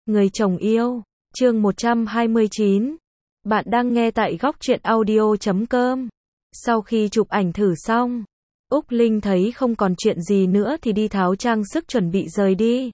Người chồng yêu, chương 129. Bạn đang nghe tại góc truyện audio.com. Sau khi chụp ảnh thử xong, Úc Linh thấy không còn chuyện gì nữa thì đi tháo trang sức chuẩn bị rời đi.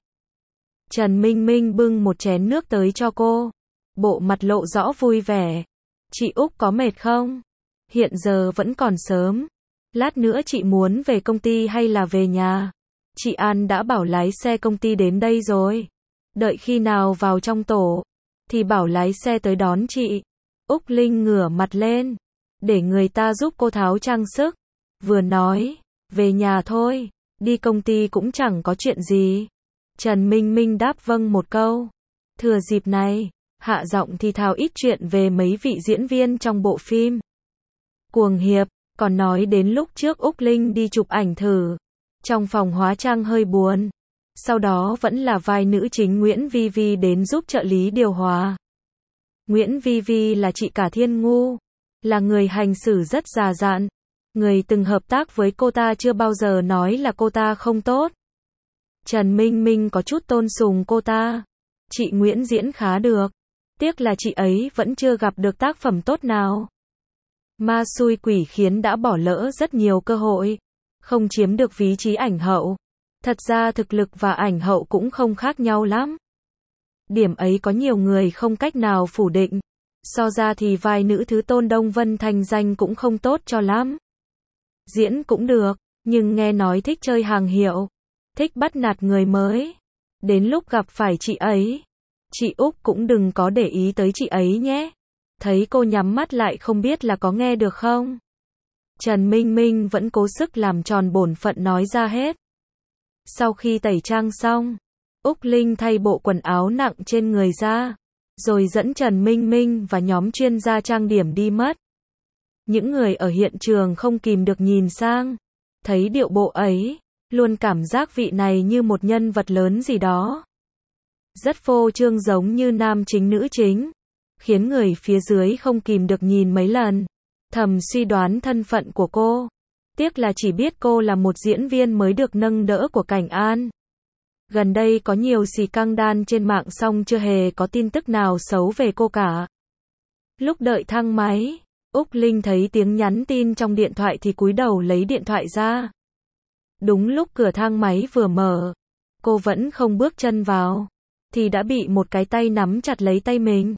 Trần Minh Minh bưng một chén nước tới cho cô, bộ mặt lộ rõ vui vẻ. Chị Úc có mệt không? Hiện giờ vẫn còn sớm. Lát nữa chị muốn về công ty hay là về nhà? Chị An đã bảo lái xe công ty đến đây rồi. Đợi khi nào vào trong tổ, thì bảo lái xe tới đón chị. Úc Linh ngửa mặt lên, để người ta giúp cô tháo trang sức. Vừa nói, về nhà thôi, đi công ty cũng chẳng có chuyện gì. Trần Minh Minh đáp vâng một câu. Thừa dịp này, hạ giọng thì thào ít chuyện về mấy vị diễn viên trong bộ phim Cuồng Hiệp, còn nói đến lúc trước Úc Linh đi chụp ảnh thử. Trong phòng hóa trang hơi buồn. Sau đó vẫn là vai nữ chính Nguyễn Vi Vi đến giúp trợ lý điều hòa. Nguyễn Vi Vi là chị cả Thiên Ngu, là người hành xử rất già dặn. Người từng hợp tác với cô ta chưa bao giờ nói là cô ta không tốt. Trần Minh Minh có chút tôn sùng cô ta. Chị Nguyễn diễn khá được. Tiếc là chị ấy vẫn chưa gặp được tác phẩm tốt nào. Ma xui quỷ khiến đã bỏ lỡ rất nhiều cơ hội. Không chiếm được vị trí ảnh hậu. Thật ra thực lực và ảnh hậu cũng không khác nhau lắm. Điểm ấy có nhiều người không cách nào phủ định. So ra thì vai nữ thứ Tôn Đông Vân thành danh cũng không tốt cho lắm. Diễn cũng được, nhưng nghe nói thích chơi hàng hiệu. Thích bắt nạt người mới. Đến lúc gặp phải chị ấy, chị Úc cũng đừng có để ý tới chị ấy nhé. Thấy cô nhắm mắt lại không biết là có nghe được không? Trần Minh Minh vẫn cố sức làm tròn bổn phận nói ra hết. Sau khi tẩy trang xong, Úc Linh thay bộ quần áo nặng trên người ra, rồi dẫn Trần Minh Minh và nhóm chuyên gia trang điểm đi mất. Những người ở hiện trường không kìm được nhìn sang, thấy điệu bộ ấy, luôn cảm giác vị này như một nhân vật lớn gì đó. Rất phô trương giống như nam chính nữ chính, khiến người phía dưới không kìm được nhìn mấy lần, thầm suy đoán thân phận của cô. Tiếc là chỉ biết cô là một diễn viên mới được nâng đỡ của Cảnh An. Gần đây có nhiều xì căng đan trên mạng song chưa hề có tin tức nào xấu về cô cả. Lúc đợi thang máy, Úc Linh thấy tiếng nhắn tin trong điện thoại thì cúi đầu lấy điện thoại ra. Đúng lúc cửa thang máy vừa mở, cô vẫn không bước chân vào, thì đã bị một cái tay nắm chặt lấy tay mình.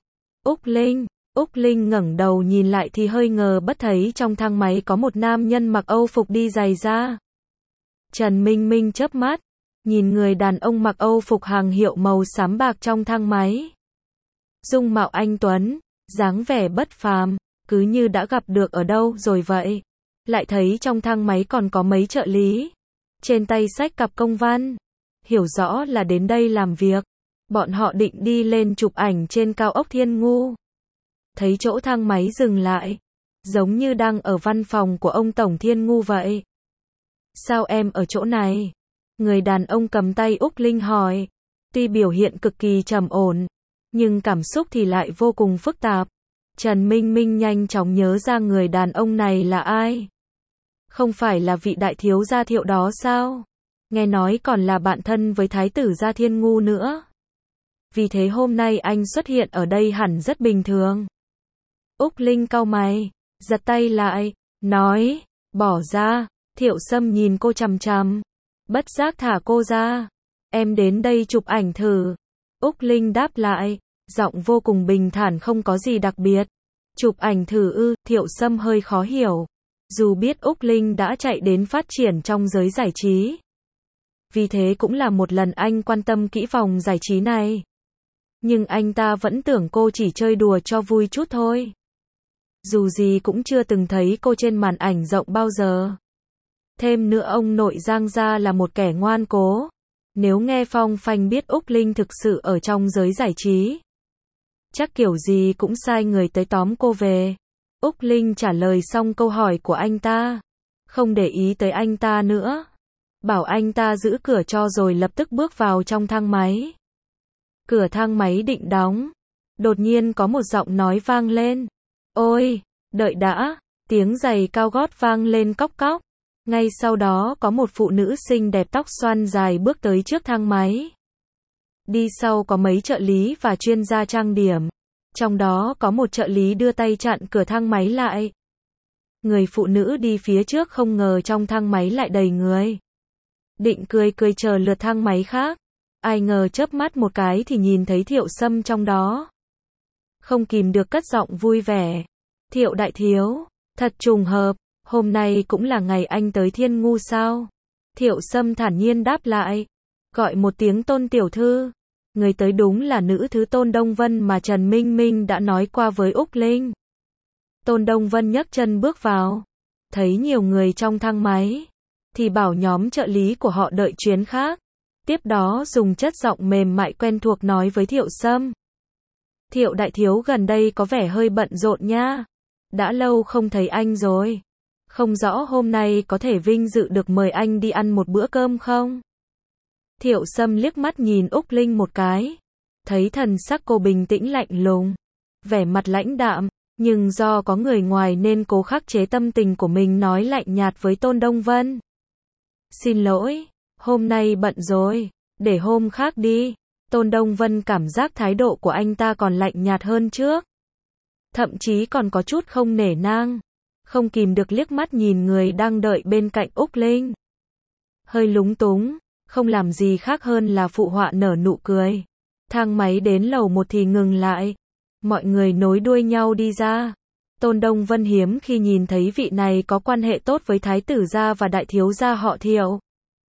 Úc Linh ngẩng đầu nhìn lại thì hơi ngờ bất thấy trong thang máy có một nam nhân mặc Âu phục đi giày da. Trần Minh Minh chớp mắt, nhìn người đàn ông mặc Âu phục hàng hiệu màu xám bạc trong thang máy. Dung mạo anh tuấn, dáng vẻ bất phàm, cứ như đã gặp được ở đâu rồi vậy. Lại thấy trong thang máy còn có mấy trợ lý, trên tay xách cặp công văn, hiểu rõ là đến đây làm việc. Bọn họ định đi lên chụp ảnh trên cao ốc Thiên Ngu. Thấy chỗ thang máy dừng lại, giống như đang ở văn phòng của ông Tổng Thiên Ngu vậy. Sao em ở chỗ này? Người đàn ông cầm tay Úc Linh hỏi. Tuy biểu hiện cực kỳ trầm ổn, nhưng cảm xúc thì lại vô cùng phức tạp. Trần Minh Minh nhanh chóng nhớ ra người đàn ông này là ai. Không phải là vị đại thiếu gia Thiệu đó sao? Nghe nói còn là bạn thân với thái tử gia Thiên Ngu nữa. Vì thế hôm nay anh xuất hiện ở đây hẳn rất bình thường. Úc Linh cau mày, giật tay lại, nói, bỏ ra. Thiệu Sâm nhìn cô chằm chằm, bất giác thả cô ra. Em đến đây chụp ảnh thử. Úc Linh đáp lại, giọng vô cùng bình thản không có gì đặc biệt. Chụp ảnh thử ư? Thiệu Sâm hơi khó hiểu. Dù biết Úc Linh đã chạy đến phát triển trong giới giải trí, vì thế cũng là một lần anh quan tâm kỹ vòng giải trí này. Nhưng anh ta vẫn tưởng cô chỉ chơi đùa cho vui chút thôi. Dù gì cũng chưa từng thấy cô trên màn ảnh rộng bao giờ. Thêm nữa ông nội Giang gia là một kẻ ngoan cố. Nếu nghe phong phanh biết Úc Linh thực sự ở trong giới giải trí, chắc kiểu gì cũng sai người tới tóm cô về. Úc Linh trả lời xong câu hỏi của anh ta, không để ý tới anh ta nữa. Bảo anh ta giữ cửa cho rồi lập tức bước vào trong thang máy. Cửa thang máy định đóng. Đột nhiên có một giọng nói vang lên. Ôi, đợi đã. Tiếng giày cao gót vang lên cóc cóc. Ngay sau đó có một phụ nữ xinh đẹp tóc xoăn dài bước tới trước thang máy. Đi sau có mấy trợ lý và chuyên gia trang điểm. Trong đó có một trợ lý đưa tay chặn cửa thang máy lại. Người phụ nữ đi phía trước không ngờ trong thang máy lại đầy người. Định cười cười chờ lượt thang máy khác. Ai ngờ chớp mắt một cái thì nhìn thấy Thiệu Sâm trong đó. Không kìm được cất giọng vui vẻ. Thiệu đại thiếu, thật trùng hợp, hôm nay cũng là ngày anh tới Thiên Ngu sao? Thiệu Sâm thản nhiên đáp lại. Gọi một tiếng Tôn tiểu thư. Người tới đúng là nữ thứ Tôn Đông Vân mà Trần Minh Minh đã nói qua với Úc Linh. Tôn Đông Vân nhấc chân bước vào. Thấy nhiều người trong thang máy. Thì bảo nhóm trợ lý của họ đợi chuyến khác. Tiếp đó dùng chất giọng mềm mại quen thuộc nói với Thiệu Sâm. Thiệu đại thiếu gần đây có vẻ hơi bận rộn nha. Đã lâu không thấy anh rồi. Không rõ hôm nay có thể vinh dự được mời anh đi ăn một bữa cơm không? Thiệu Sâm liếc mắt nhìn Úc Linh một cái. Thấy thần sắc cô bình tĩnh lạnh lùng. Vẻ mặt lãnh đạm. Nhưng do có người ngoài nên cố khắc chế tâm tình của mình nói lạnh nhạt với Tôn Đông Vân. Xin lỗi, hôm nay bận rồi, để hôm khác đi. Tôn Đông Vân cảm giác thái độ của anh ta còn lạnh nhạt hơn trước. Thậm chí còn có chút không nể nang. Không kìm được liếc mắt nhìn người đang đợi bên cạnh Úc Linh. Hơi lúng túng, không làm gì khác hơn là phụ họa nở nụ cười. Thang máy đến lầu 1 thì ngừng lại. Mọi người nối đuôi nhau đi ra. Tôn Đông Vân hiếm khi nhìn thấy vị này có quan hệ tốt với thái tử gia và đại thiếu gia họ Thiệu.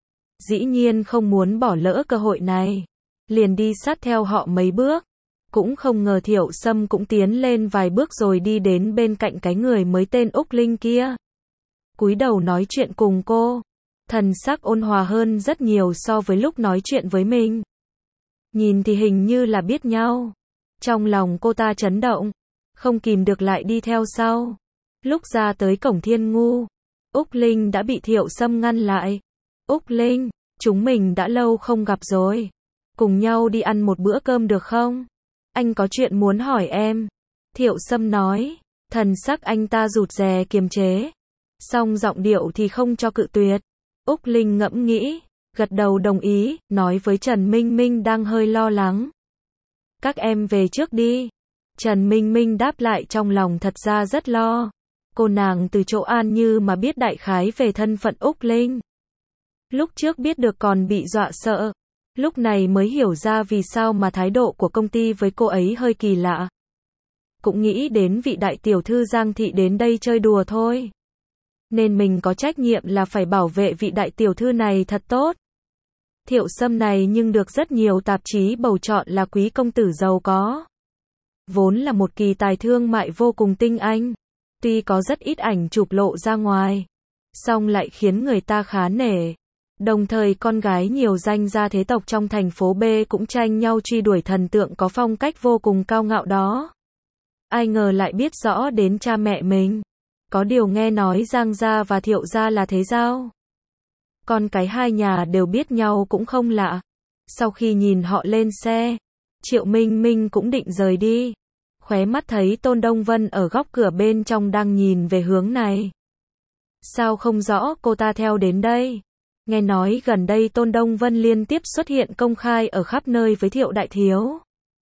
Dĩ nhiên không muốn bỏ lỡ cơ hội này. Liền đi sát theo họ mấy bước. Cũng không ngờ Thiệu Sâm cũng tiến lên vài bước rồi đi đến bên cạnh cái người mới tên Úc Linh kia. Cúi đầu nói chuyện cùng cô. Thần sắc ôn hòa hơn rất nhiều so với lúc nói chuyện với mình. Nhìn thì hình như là biết nhau. Trong lòng cô ta chấn động. Không kìm được lại đi theo sau. Lúc ra tới cổng Thiên Ngu, Úc Linh đã bị Thiệu Sâm ngăn lại. Úc Linh, chúng mình đã lâu không gặp rồi. Cùng nhau đi ăn một bữa cơm được không? Anh có chuyện muốn hỏi em. Thiệu Sâm nói. Thần sắc anh ta rụt rè kiềm chế. Song giọng điệu thì không cho cự tuyệt. Úc Linh ngẫm nghĩ, gật đầu đồng ý, nói với Trần Minh Minh đang hơi lo lắng. Các em về trước đi. Trần Minh Minh đáp lại trong lòng thật ra rất lo. Cô nàng từ chỗ An Như mà biết đại khái về thân phận Úc Linh. Lúc trước biết được còn bị dọa sợ. Lúc này mới hiểu ra vì sao mà thái độ của công ty với cô ấy hơi kỳ lạ. Cũng nghĩ đến vị đại tiểu thư Giang Thị đến đây chơi đùa thôi. Nên mình có trách nhiệm là phải bảo vệ vị đại tiểu thư này thật tốt. Thiệu Sâm này nhưng được rất nhiều tạp chí bầu chọn là quý công tử giàu có. Vốn là một kỳ tài thương mại vô cùng tinh anh. Tuy có rất ít ảnh chụp lộ ra ngoài. Song lại khiến người ta khá nể. Đồng thời con gái nhiều danh gia thế tộc trong thành phố B cũng tranh nhau truy đuổi thần tượng có phong cách vô cùng cao ngạo đó. Ai ngờ lại biết rõ đến cha mẹ mình. Có điều nghe nói Giang gia và Thiệu gia là thế giao. Con cái hai nhà đều biết nhau cũng không lạ. Sau khi nhìn họ lên xe, Triệu Minh Minh cũng định rời đi. Khóe mắt thấy Tôn Đông Vân ở góc cửa bên trong đang nhìn về hướng này. Sao không rõ cô ta theo đến đây? Nghe nói gần đây Tôn Đông Vân liên tiếp xuất hiện công khai ở khắp nơi với Thiệu đại thiếu.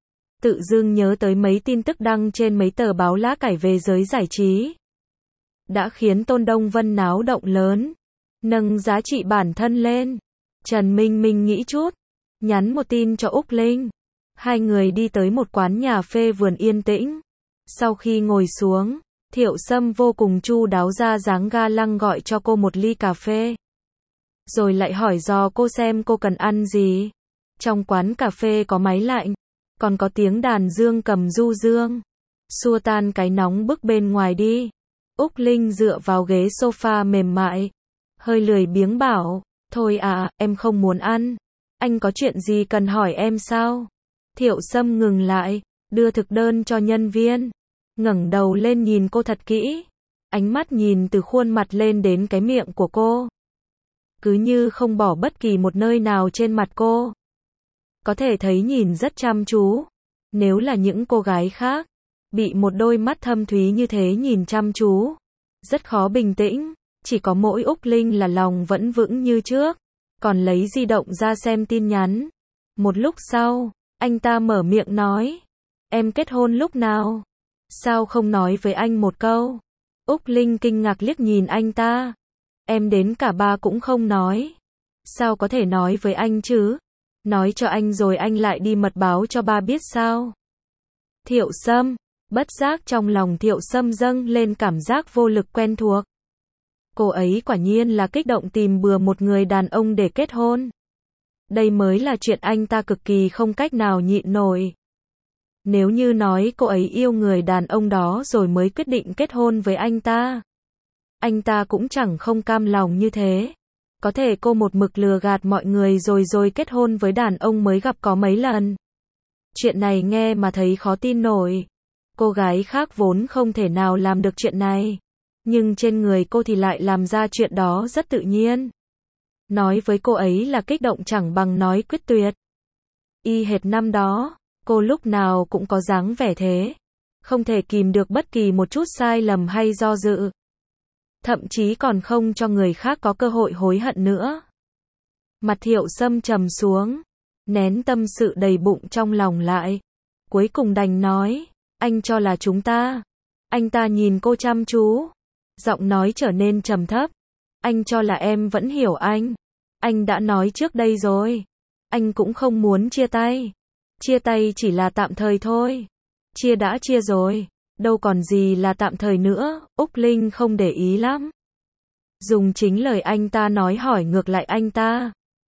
Tự dưng nhớ tới mấy tin tức đăng trên mấy tờ báo lá cải về giới giải trí. Đã khiến Tôn Đông Vân náo động lớn. Nâng giá trị bản thân lên. Trần Minh Minh nghĩ chút. Nhắn một tin cho Úc Linh. Hai người đi tới một quán nhà phê vườn yên tĩnh. Sau khi ngồi xuống, Thiệu Sâm vô cùng chu đáo ra dáng ga lăng gọi cho cô một ly cà phê. Rồi lại hỏi dò cô xem cô cần ăn gì. Trong quán cà phê có máy lạnh. Còn có tiếng đàn dương cầm du dương. Xua tan cái nóng bức bên ngoài đi. Úc Linh dựa vào ghế sofa mềm mại. Hơi lười biếng bảo. Thôi à, em không muốn ăn. Anh có chuyện gì cần hỏi em sao? Thiệu Sâm ngừng lại. Đưa thực đơn cho nhân viên. Ngẩng đầu lên nhìn cô thật kỹ. Ánh mắt nhìn từ khuôn mặt lên đến cái miệng của cô. Cứ như không bỏ bất kỳ một nơi nào trên mặt cô. Có thể thấy nhìn rất chăm chú. Nếu là những cô gái khác, bị một đôi mắt thâm thúy như thế nhìn chăm chú, rất khó bình tĩnh. Chỉ có mỗi Úc Linh là lòng vẫn vững như trước. Còn lấy di động ra xem tin nhắn. Một lúc sau, anh ta mở miệng nói, em kết hôn lúc nào? Sao không nói với anh một câu? Úc Linh kinh ngạc liếc nhìn anh ta. Em đến cả ba cũng không nói. Sao có thể nói với anh chứ? Nói cho anh rồi anh lại đi mật báo cho ba biết sao? Thiệu Sâm, bất giác trong lòng Thiệu Sâm dâng lên cảm giác vô lực quen thuộc. Cô ấy quả nhiên là kích động tìm bừa một người đàn ông để kết hôn. Đây mới là chuyện anh ta cực kỳ không cách nào nhịn nổi. Nếu như nói cô ấy yêu người đàn ông đó rồi mới quyết định kết hôn với anh ta cũng chẳng không cam lòng như thế. Có thể cô một mực lừa gạt mọi người rồi kết hôn với đàn ông mới gặp có mấy lần. Chuyện này nghe mà thấy khó tin nổi. Cô gái khác vốn không thể nào làm được chuyện này. Nhưng trên người cô thì lại làm ra chuyện đó rất tự nhiên. Nói với cô ấy là kích động chẳng bằng nói quyết tuyệt. Y hệt năm đó, cô lúc nào cũng có dáng vẻ thế. Không thể kìm được bất kỳ một chút sai lầm hay do dự. Thậm chí còn không cho người khác có cơ hội hối hận nữa. Mặt Thiệu Sâm trầm xuống, nén tâm sự đầy bụng trong lòng lại. Cuối cùng đành nói, anh cho là chúng ta. Anh ta nhìn cô chăm chú, giọng nói trở nên trầm thấp. Anh cho là em vẫn hiểu anh. Anh đã nói trước đây rồi. Anh cũng không muốn chia tay. Chia tay chỉ là tạm thời thôi. Chia đã chia rồi. Đâu còn gì là tạm thời nữa. Úc Linh không để ý lắm. Dùng chính lời anh ta nói hỏi ngược lại anh ta.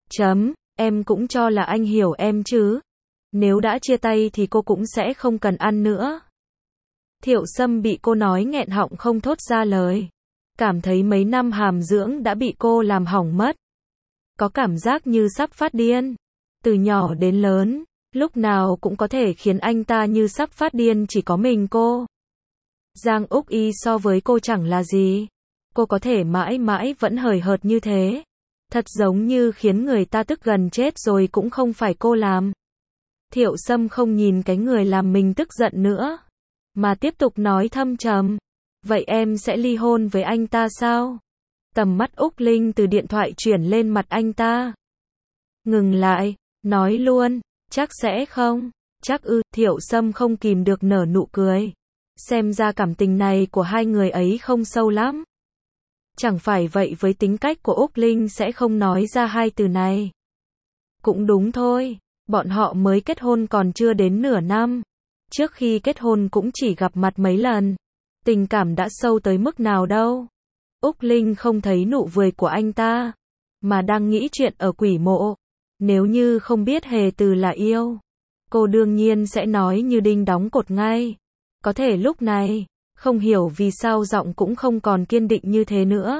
Em cũng cho là anh hiểu em chứ. Nếu đã chia tay thì cô cũng sẽ không cần ăn nữa. Thiệu Sâm bị cô nói nghẹn họng không thốt ra lời. Cảm thấy mấy năm hàm dưỡng đã bị cô làm hỏng mất. Có cảm giác như sắp phát điên. Từ nhỏ đến lớn, lúc nào cũng có thể khiến anh ta như sắp phát điên chỉ có mình cô. Giang Úc Y so với cô chẳng là gì. Cô có thể mãi mãi vẫn hời hợt như thế. Thật giống như khiến người ta tức gần chết rồi cũng không phải cô làm. Thiệu Sâm không nhìn cái người làm mình tức giận nữa, mà tiếp tục nói thâm trầm. Vậy em sẽ ly hôn với anh ta sao? Tầm mắt Úc Linh từ điện thoại chuyển lên mặt anh ta. Ngừng lại, nói luôn, chắc sẽ không? Chắc ư? Thiệu Sâm không kìm được nở nụ cười. Xem ra cảm tình này của hai người ấy không sâu lắm. Chẳng phải vậy với tính cách của Úc Linh sẽ không nói ra hai từ này. Cũng đúng thôi, bọn họ mới kết hôn còn chưa đến nửa năm. Trước khi kết hôn cũng chỉ gặp mặt mấy lần. Tình cảm đã sâu tới mức nào đâu. Úc Linh không thấy nụ cười của anh ta, mà đang nghĩ chuyện ở quỷ mộ. Nếu như không biết Hề Từ là yêu, cô đương nhiên sẽ nói như đinh đóng cột ngay. Có thể lúc này, không hiểu vì sao giọng cũng không còn kiên định như thế nữa.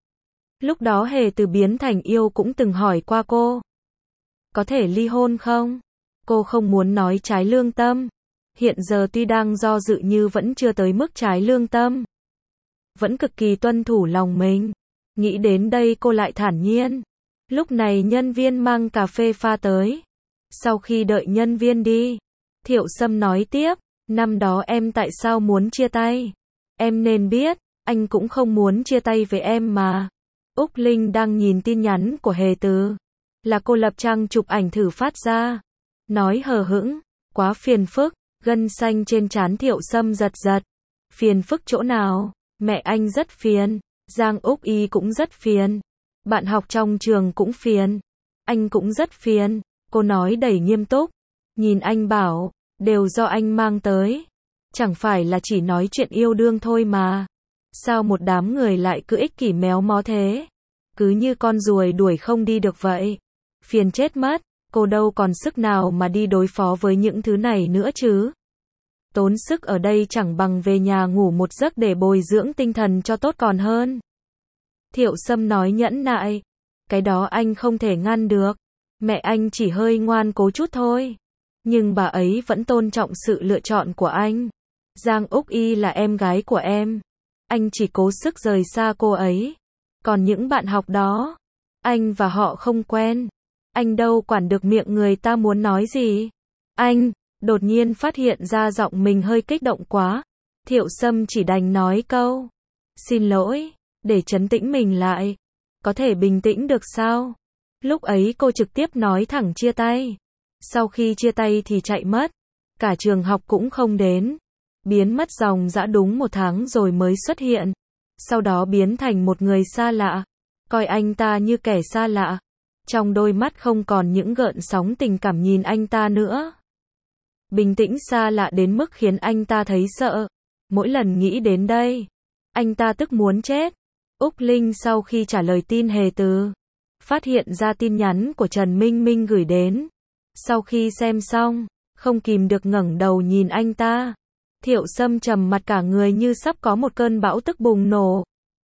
Lúc đó Hề Từ biến thành yêu cũng từng hỏi qua cô. Có thể ly hôn không? Cô không muốn nói trái lương tâm. Hiện giờ tuy đang do dự như vẫn chưa tới mức trái lương tâm. Vẫn cực kỳ tuân thủ lòng mình. Nghĩ đến đây cô lại thản nhiên. Lúc này nhân viên mang cà phê pha tới. Sau khi đợi nhân viên đi, Thiệu Sâm nói tiếp. Năm đó em tại sao muốn chia tay? Em nên biết, anh cũng không muốn chia tay với em mà. Úc Linh đang nhìn tin nhắn của Hề Từ. Là cô lập trang chụp ảnh thử phát ra. Nói hờ hững, quá phiền phức. Gân xanh trên trán Thiệu Sâm giật giật. Phiền phức chỗ nào? Mẹ anh rất phiền. Giang Úc Y cũng rất phiền. Bạn học trong trường cũng phiền. Anh cũng rất phiền. Cô nói đầy nghiêm túc. Nhìn anh bảo, đều do anh mang tới. Chẳng phải là chỉ nói chuyện yêu đương thôi mà. Sao một đám người lại cứ ích kỷ méo mó thế? Cứ như con ruồi đuổi không đi được vậy. Phiền chết mất. Cô đâu còn sức nào mà đi đối phó với những thứ này nữa chứ. Tốn sức ở đây chẳng bằng về nhà ngủ một giấc để bồi dưỡng tinh thần cho tốt còn hơn. Thiệu Sâm nói nhẫn nại. Cái đó anh không thể ngăn được. Mẹ anh chỉ hơi ngoan cố chút thôi. Nhưng bà ấy vẫn tôn trọng sự lựa chọn của anh. Giang Úc Y là em gái của em. Anh chỉ cố sức rời xa cô ấy. Còn những bạn học đó, anh và họ không quen. Anh đâu quản được miệng người ta muốn nói gì. Anh đột nhiên phát hiện ra giọng mình hơi kích động quá. Thiệu Sâm chỉ đành nói câu xin lỗi, để trấn tĩnh mình lại. Có thể bình tĩnh được sao? Lúc ấy cô trực tiếp nói thẳng chia tay. Sau khi chia tay thì chạy mất. Cả trường học cũng không đến. Biến mất dòng dã đúng 1 tháng rồi mới xuất hiện. Sau đó biến thành một người xa lạ. Coi anh ta như kẻ xa lạ. Trong đôi mắt không còn những gợn sóng tình cảm nhìn anh ta nữa. Bình tĩnh xa lạ đến mức khiến anh ta thấy sợ. Mỗi lần nghĩ đến đây, anh ta tức muốn chết. Úc Linh sau khi trả lời tin Hề Từ, phát hiện ra tin nhắn của Trần Minh Minh gửi đến. Sau khi xem xong, không kìm được ngẩng đầu nhìn anh ta. Thiệu Sâm trầm mặt cả người như sắp có một cơn bão tức bùng nổ.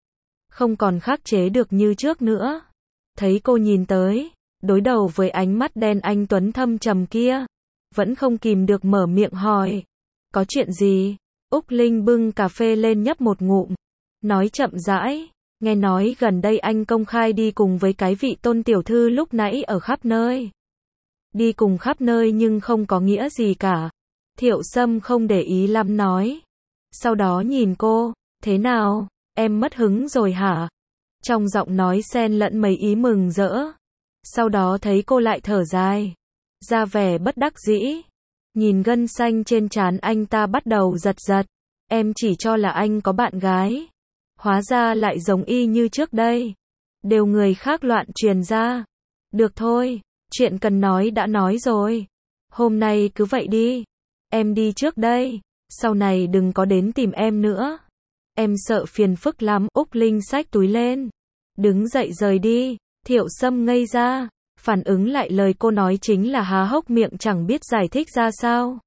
Không còn khắc chế được như trước nữa. Thấy cô nhìn tới, đối đầu với ánh mắt đen anh tuấn thâm trầm kia, vẫn không kìm được mở miệng hỏi. Có chuyện gì? Úc Linh bưng cà phê lên nhấp một ngụm. Nói chậm rãi. Nghe nói gần đây anh công khai đi cùng với cái vị Tôn tiểu thư lúc nãy ở khắp nơi. Đi cùng khắp nơi nhưng không có nghĩa gì cả. Thiệu Sâm không để ý lắm nói. Sau đó nhìn cô. Thế nào? Em mất hứng rồi hả? Trong giọng nói xen lẫn mấy ý mừng rỡ. Sau đó thấy cô lại thở dài. Ra vẻ bất đắc dĩ. Nhìn gân xanh trên trán anh ta bắt đầu giật giật. Em chỉ cho là anh có bạn gái. Hóa ra lại giống y như trước đây. Đều người khác loạn truyền ra. Được thôi, chuyện cần nói đã nói rồi. Hôm nay cứ vậy đi. Em đi trước đây. Sau này đừng có đến tìm em nữa. Em sợ phiền phức lắm. Úc Linh xách túi lên. Đứng dậy rời đi. Thiệu Sâm ngây ra. Phản ứng lại lời cô nói chính là há hốc miệng chẳng biết giải thích ra sao.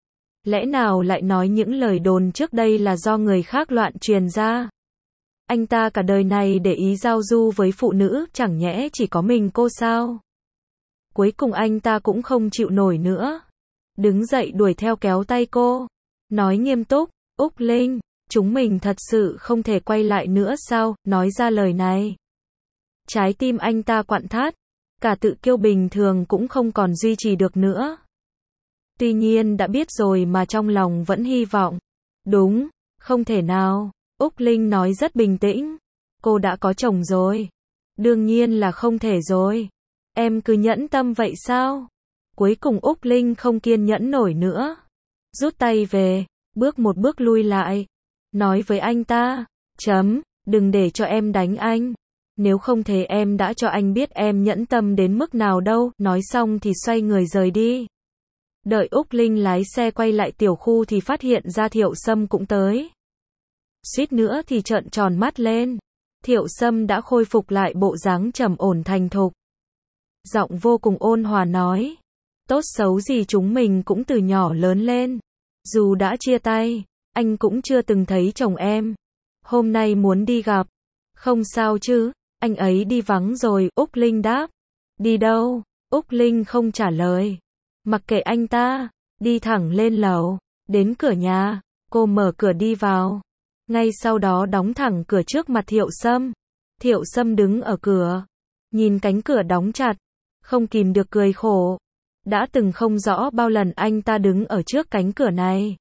Lẽ nào lại nói những lời đồn trước đây là do người khác loạn truyền ra? Anh ta cả đời này để ý giao du với phụ nữ, chẳng nhẽ chỉ có mình cô sao? Cuối cùng anh ta cũng không chịu nổi nữa. Đứng dậy đuổi theo kéo tay cô. Nói nghiêm túc, Úc Linh, chúng mình thật sự không thể quay lại nữa sao? Nói ra lời này. Trái tim anh ta quặn thắt. Cả tự kiêu bình thường cũng không còn duy trì được nữa. Tuy nhiên đã biết rồi mà trong lòng vẫn hy vọng. Đúng, không thể nào. Úc Linh nói rất bình tĩnh. Cô đã có chồng rồi. Đương nhiên là không thể rồi. Em cứ nhẫn tâm vậy sao? Cuối cùng Úc Linh không kiên nhẫn nổi nữa. Rút tay về, bước một bước lui lại. Nói với anh ta, đừng để cho em đánh anh. Nếu không thế em đã cho anh biết em nhẫn tâm đến mức nào đâu. Nói xong thì xoay người rời đi. Đợi Úc Linh lái xe quay lại tiểu khu thì phát hiện ra Thiệu Sâm cũng tới. Suýt nữa thì trợn tròn mắt lên. Thiệu Sâm đã khôi phục lại bộ dáng trầm ổn thành thục. Giọng vô cùng ôn hòa nói. Tốt xấu gì chúng mình cũng từ nhỏ lớn lên. Dù đã chia tay, anh cũng chưa từng thấy chồng em. Hôm nay muốn đi gặp. Không sao chứ, anh ấy đi vắng rồi, Úc Linh đáp. Đi đâu? Úc Linh không trả lời. Mặc kệ anh ta, đi thẳng lên lầu. Đến cửa nhà, cô mở cửa đi vào. Ngay sau đó đóng thẳng cửa trước mặt Thiệu Sâm. Thiệu Sâm đứng ở cửa. Nhìn cánh cửa đóng chặt. Không kìm được cười khổ. Đã từng không rõ bao lần anh ta đứng ở trước cánh cửa này.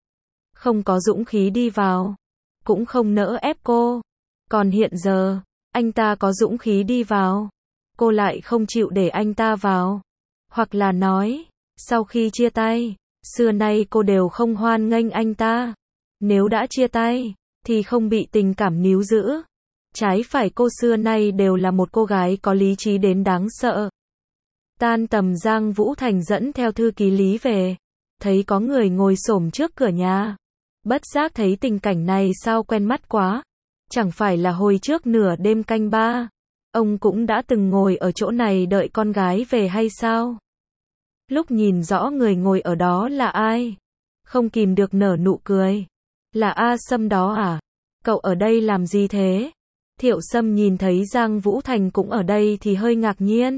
Không có dũng khí đi vào. Cũng không nỡ ép cô. Còn hiện giờ, anh ta có dũng khí đi vào. Cô lại không chịu để anh ta vào. Hoặc là nói, sau khi chia tay, xưa nay cô đều không hoan nghênh anh ta. Nếu đã chia tay, thì không bị tình cảm níu giữ. Trái phải cô xưa nay đều là một cô gái có lý trí đến đáng sợ. Tan tầm Giang Vũ Thành dẫn theo thư ký Lý về. Thấy có người ngồi xổm trước cửa nhà. Bất giác thấy tình cảnh này sao quen mắt quá. Chẳng phải là hồi trước nửa đêm canh 3. Ông cũng đã từng ngồi ở chỗ này đợi con gái về hay sao? Lúc nhìn rõ người ngồi ở đó là ai? Không kìm được nở nụ cười. Là A Sâm đó à? Cậu ở đây làm gì thế? Thiệu Sâm nhìn thấy Giang Vũ Thành cũng ở đây thì hơi ngạc nhiên.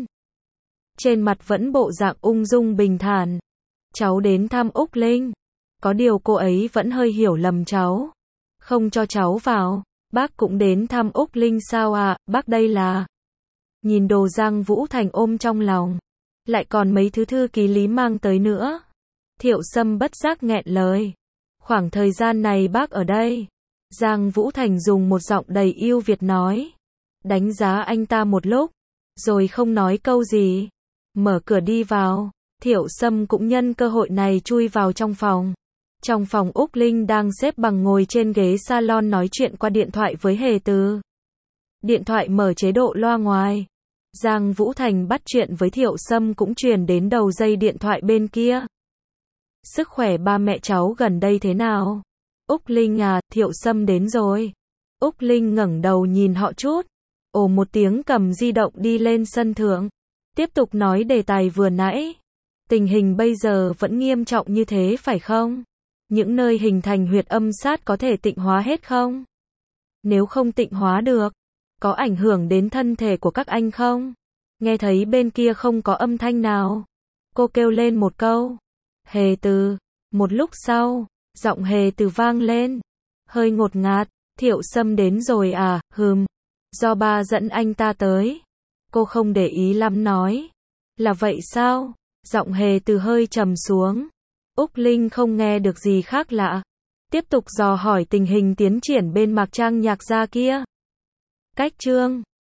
Trên mặt vẫn bộ dạng ung dung bình thản. Cháu đến thăm Úc Linh. Có điều cô ấy vẫn hơi hiểu lầm cháu. Không cho cháu vào. Bác cũng đến thăm Úc Linh sao à? Bác đây là... Nhìn đồ Giang Vũ Thành ôm trong lòng. Lại còn mấy thứ thư ký Lý mang tới nữa. Thiệu Sâm bất giác nghẹn lời. Khoảng thời gian này bác ở đây. Giang Vũ Thành dùng một giọng đầy yêu Việt nói. Đánh giá anh ta một lúc. Rồi không nói câu gì. Mở cửa đi vào. Thiệu Sâm cũng nhân cơ hội này chui vào trong phòng. Trong phòng Úc Linh đang xếp bằng ngồi trên ghế salon nói chuyện qua điện thoại với Hề Từ. Điện thoại mở chế độ loa ngoài. Giang Vũ Thành bắt chuyện với Thiệu Sâm cũng truyền đến đầu dây điện thoại bên kia. Sức khỏe ba mẹ cháu gần đây thế nào? Úc Linh à, Thiệu Sâm đến rồi. Úc Linh ngẩng đầu nhìn họ chút. Ồ một tiếng cầm di động đi lên sân thượng. Tiếp tục nói đề tài vừa nãy. Tình hình bây giờ vẫn nghiêm trọng như thế phải không? Những nơi hình thành huyệt âm sát có thể tịnh hóa hết không? Nếu không tịnh hóa được, có ảnh hưởng đến thân thể của các anh không? Nghe thấy bên kia không có âm thanh nào. Cô kêu lên một câu. Hề Từ. Một lúc sau, giọng Hề Từ vang lên. Hơi ngột ngạt. Thiệu Sâm đến rồi à, do ba dẫn anh ta tới. Cô không để ý lắm nói. Là vậy sao? Giọng Hề Từ hơi trầm xuống. Úc Linh không nghe được gì khác lạ. Tiếp tục dò hỏi tình hình tiến triển bên Mạc Trang Nhạc Gia kia. Cách chương